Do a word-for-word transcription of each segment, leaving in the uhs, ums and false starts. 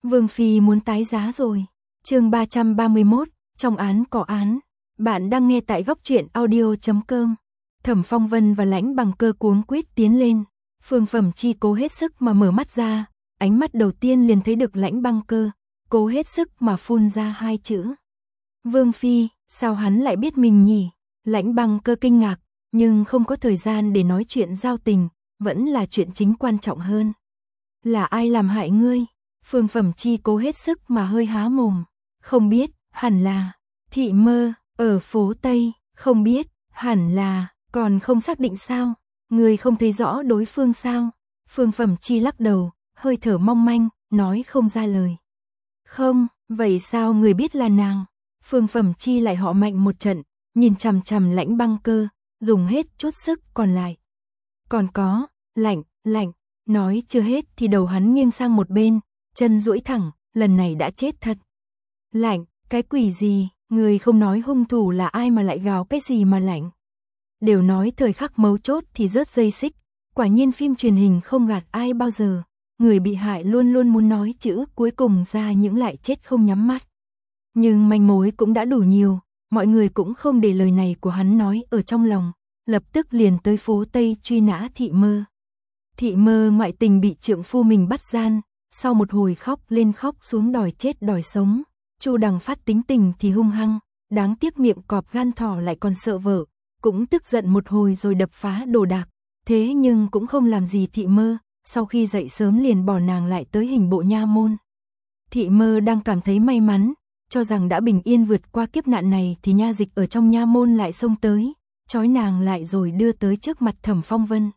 Vương Phi muốn tái giá rồi. Chương ba trăm ba mươi mốt, trong án có án. Bạn đang nghe tại góc truyện audio chấm com. Thẩm Phong Vân và Lãnh Bằng Cơ cuống quýt tiến lên. Phương Phẩm Chi cố hết sức mà mở mắt ra, ánh mắt đầu tiên liền thấy được Lãnh Băng Cơ, cố hết sức mà phun ra hai chữ. Vương Phi, sao hắn lại biết mình nhỉ? Lãnh Băng Cơ kinh ngạc, nhưng không có thời gian để nói chuyện giao tình, vẫn là chuyện chính quan trọng hơn. Là ai làm hại ngươi? Phương Phẩm Chi cố hết sức mà hơi há mồm. Không biết, hẳn là Thị Mơ, ở phố Tây, không biết, hẳn là, còn không xác định sao? Ngươi không thấy rõ đối phương sao? Phương Phẩm Chi lắc đầu, hơi thở mong manh, nói không ra lời. Không, vậy sao người biết là nàng? Phương Phẩm Chi lại họ mạnh một trận, nhìn chằm chằm Lãnh Băng Cơ, dùng hết chút sức còn lại. Còn có, lạnh, lạnh, nói chưa hết thì đầu hắn nghiêng sang một bên, chân duỗi thẳng, lần này đã chết thật. Lạnh, cái quỷ gì, người không nói hung thủ là ai mà lại gào cái gì mà lạnh. Đều nói thời khắc mấu chốt thì rớt dây xích, quả nhiên phim truyền hình không gạt ai bao giờ, người bị hại luôn luôn muốn nói chữ cuối cùng ra những lại chết không nhắm mắt. Nhưng manh mối cũng đã đủ nhiều, mọi người cũng không để lời này của hắn nói ở trong lòng, lập tức liền tới phố Tây truy nã Thị Mơ. Thị Mơ ngoại tình bị trượng phu mình bắt gian, sau một hồi khóc lên khóc xuống đòi chết đòi sống, Chu Đằng Phát tính tình thì hung hăng, đáng tiếc miệng cọp gan thỏ lại còn sợ vợ, cũng tức giận một hồi rồi đập phá đồ đạc, thế nhưng cũng không làm gì Thị Mơ, sau khi dậy sớm liền bỏ nàng lại tới hình bộ nha môn. Thị Mơ đang cảm thấy may mắn, cho rằng đã bình yên vượt qua kiếp nạn này thì nha dịch ở trong nha môn lại xông tới, trói nàng lại rồi đưa tới trước mặt Thẩm Phong Vân.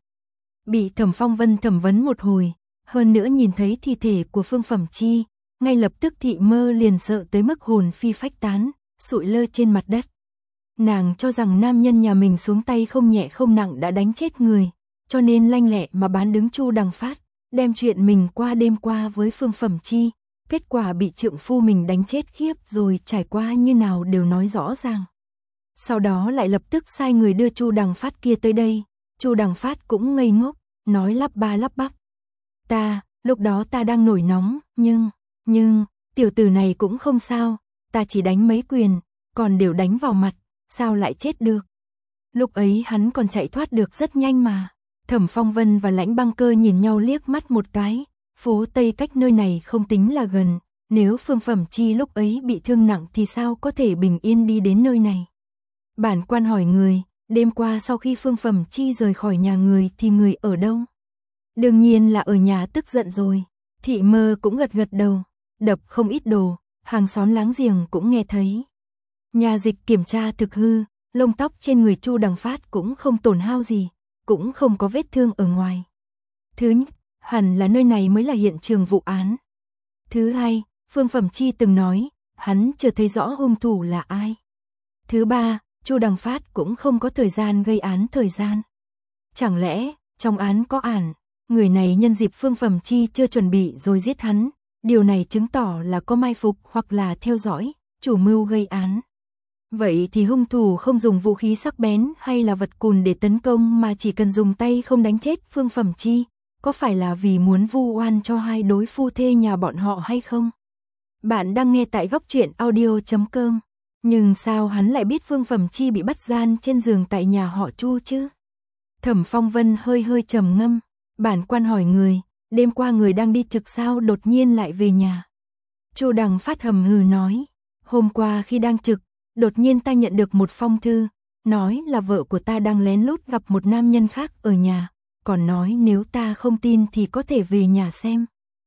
Bị Thẩm Phong Vân thẩm vấn một hồi, hơn nữa nhìn thấy thi thể của Phương Phẩm Chi, ngay lập tức Thị Mơ liền sợ tới mức hồn phi phách tán, sụi lơ trên mặt đất. Nàng cho rằng nam nhân nhà mình xuống tay không nhẹ không nặng đã đánh chết người, cho nên lanh lẹ mà bán đứng Chu Đằng Phát, đem chuyện mình qua đêm qua với Phương Phẩm Chi, kết quả bị trượng phu mình đánh chết khiếp rồi trải qua như nào đều nói rõ ràng. Sau đó lại lập tức sai người đưa Chu Đằng Phát kia tới đây, Chu Đằng Phát cũng ngây ngốc, nói lắp ba lắp bắp. Ta, lúc đó ta đang nổi nóng, nhưng, nhưng, tiểu tử này cũng không sao, ta chỉ đánh mấy quyền, còn đều đánh vào mặt, sao lại chết được. Lúc ấy hắn còn chạy thoát được rất nhanh mà. Thẩm Phong Vân và Lãnh Băng Cơ nhìn nhau liếc mắt một cái, phố Tây cách nơi này không tính là gần, nếu Phương Phẩm Chi lúc ấy bị thương nặng thì sao có thể bình yên đi đến nơi này. Bản quan hỏi người, đêm qua sau khi Phương Phẩm Chi rời khỏi nhà người thì người ở đâu? Đương nhiên là ở nhà tức giận rồi. Thị Mơ cũng gật gật đầu, đập không ít đồ, hàng xóm láng giềng cũng nghe thấy. Nhà dịch kiểm tra thực hư, lông tóc trên người Chu Đằng Phát cũng không tổn hao gì, cũng không có vết thương ở ngoài. Thứ nhất, hẳn là nơi này mới là hiện trường vụ án. Thứ hai, Phương Phẩm Chi từng nói, hắn chưa thấy rõ hung thủ là ai. Thứ ba, Chu Đằng Phát cũng không có thời gian gây án thời gian. Chẳng lẽ, trong án có ản, người này nhân dịp Phương Phẩm Chi chưa chuẩn bị rồi giết hắn, điều này chứng tỏ là có mai phục hoặc là theo dõi, chủ mưu gây án. Vậy thì hung thủ không dùng vũ khí sắc bén hay là vật cùn để tấn công mà chỉ cần dùng tay không đánh chết Phương Phẩm Chi, có phải là vì muốn vu oan cho hai đối phu thê nhà bọn họ hay không? Bạn đang nghe tại góc truyện audio chấm com. Nhưng sao hắn lại biết Phương Phẩm Chi bị bắt gian trên giường tại nhà họ Chu chứ? Thẩm Phong Vân hơi hơi trầm ngâm, bản quan hỏi người, đêm qua người đang đi trực sao đột nhiên lại về nhà? Chu Đằng Phát hầm hừ nói, hôm qua khi đang trực, đột nhiên ta nhận được một phong thư, nói là vợ của ta đang lén lút gặp một nam nhân khác ở nhà, còn nói nếu ta không tin thì có thể về nhà xem.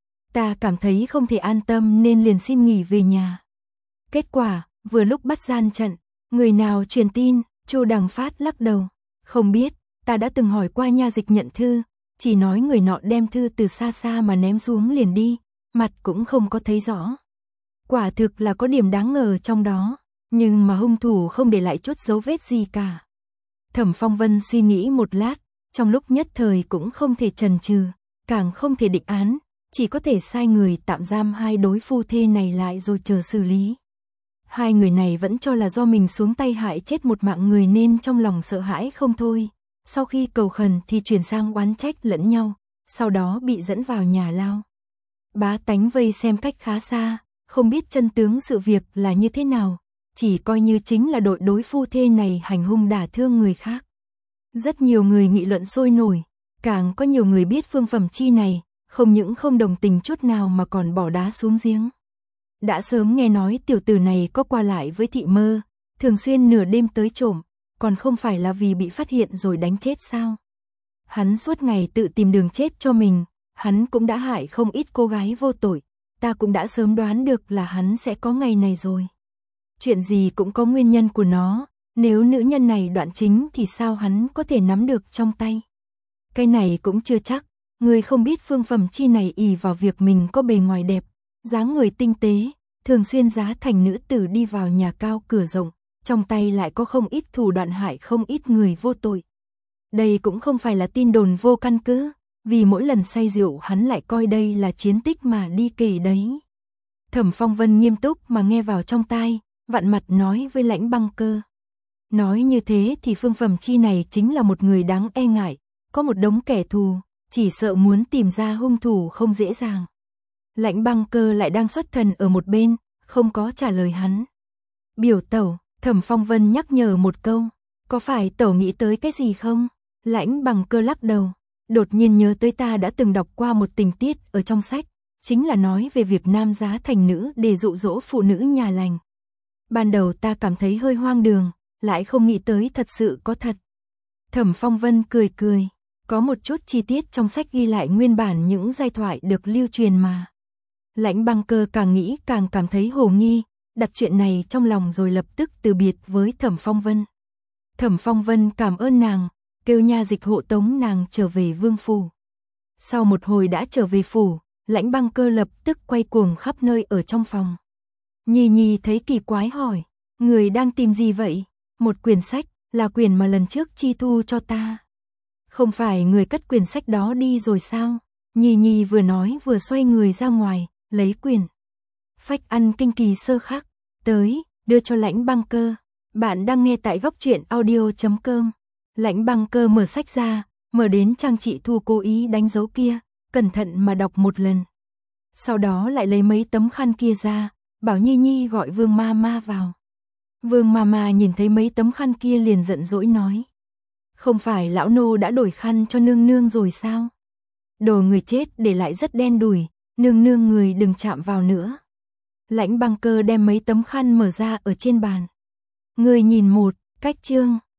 Ta cảm thấy không thể an tâm nên liền xin nghỉ về nhà. Kết quả, vừa lúc bắt gian trận, người nào truyền tin? Chu Đằng Phát lắc đầu, không biết, ta đã từng hỏi qua nha dịch nhận thư, chỉ nói người nọ đem thư từ xa xa mà ném xuống liền đi, mặt cũng không có thấy rõ. Quả thực là có điểm đáng ngờ trong đó, nhưng mà hung thủ không để lại chút dấu vết gì cả. Thẩm Phong Vân suy nghĩ một lát, trong lúc nhất thời cũng không thể chần chừ, càng không thể định án, chỉ có thể sai người tạm giam hai đối phu thê này lại rồi chờ xử lý. Hai người này vẫn cho là do mình xuống tay hại chết một mạng người nên trong lòng sợ hãi không thôi, sau khi cầu khẩn thì chuyển sang oán trách lẫn nhau, sau đó bị dẫn vào nhà lao. Bá tánh vây xem cách khá xa, không biết chân tướng sự việc là như thế nào, chỉ coi như chính là đội đối phu thê này hành hung đả thương người khác. Rất nhiều người nghị luận sôi nổi, càng có nhiều người biết Phương Phẩm Chi này, không những không đồng tình chút nào mà còn bỏ đá xuống giếng. Đã sớm nghe nói tiểu tử này có qua lại với thị mơ, thường xuyên nửa đêm tới trộm, còn không phải là vì bị phát hiện rồi đánh chết sao? Hắn suốt ngày tự tìm đường chết cho mình, hắn cũng đã hại không ít cô gái vô tội, ta cũng đã sớm đoán được là hắn sẽ có ngày này rồi. Chuyện gì cũng có nguyên nhân của nó, nếu nữ nhân này đoạn chính thì sao hắn có thể nắm được trong tay? Cái này cũng chưa chắc, người không biết Phương Phẩm Chi này ỷ vào việc mình có bề ngoài đẹp, dáng người tinh tế, thường xuyên giá thành nữ tử đi vào nhà cao cửa rộng, trong tay lại có không ít thủ đoạn hại không ít người vô tội. Đây cũng không phải là tin đồn vô căn cứ, vì mỗi lần say rượu hắn lại coi đây là chiến tích mà đi kể đấy. Thẩm Phong Vân nghiêm túc mà nghe vào trong tai, vặn mặt nói với Lãnh Băng Cơ. Nói như thế thì Phương Phẩm Chi này chính là một người đáng e ngại, có một đống kẻ thù, chỉ sợ muốn tìm ra hung thủ không dễ dàng. Lãnh Băng Cơ lại đang xuất thần ở một bên, không có trả lời hắn. Biểu tẩu, Thẩm Phong Vân nhắc nhở một câu, có phải tẩu nghĩ tới cái gì không? Lãnh Băng Cơ lắc đầu, đột nhiên nhớ tới ta đã từng đọc qua một tình tiết ở trong sách, chính là nói về việc nam giá thành nữ để dụ dỗ phụ nữ nhà lành. Ban đầu ta cảm thấy hơi hoang đường, lại không nghĩ tới thật sự có thật. Thẩm Phong Vân cười cười, có một chút chi tiết trong sách ghi lại nguyên bản những giai thoại được lưu truyền mà. Lãnh Băng Cơ càng nghĩ càng cảm thấy hồ nghi, đặt chuyện này trong lòng rồi lập tức từ biệt với Thẩm Phong Vân. Thẩm Phong Vân cảm ơn nàng, kêu nha dịch hộ tống nàng trở về vương phủ. Sau một hồi đã trở về phủ, Lãnh Băng Cơ lập tức quay cuồng khắp nơi ở trong phòng. Nhi Nhi thấy kỳ quái hỏi, người đang tìm gì vậy? Một quyển sách, là quyển mà lần trước Chi thu cho ta. Không phải người cất quyển sách đó đi rồi sao? Nhi Nhi vừa nói vừa xoay người ra ngoài, lấy quyển Phách Ăn Kinh Kỳ Sơ Khắc, tới, đưa cho Lãnh Băng Cơ. Bạn đang nghe tại góc truyện audio chấm com. Lãnh Băng Cơ mở sách ra, mở đến trang chị Thu cố ý đánh dấu kia, cẩn thận mà đọc một lần. Sau đó lại lấy mấy tấm khăn kia ra, bảo Nhi Nhi gọi Vương Ma Ma vào. Vương Ma Ma nhìn thấy mấy tấm khăn kia liền giận dỗi nói. Không phải lão nô đã đổi khăn cho nương nương rồi sao? Đồ người chết để lại rất đen đủi, nương nương người đừng chạm vào nữa. Lãnh Băng Cơ đem mấy tấm khăn mở ra ở trên bàn. Người nhìn một, cách chương,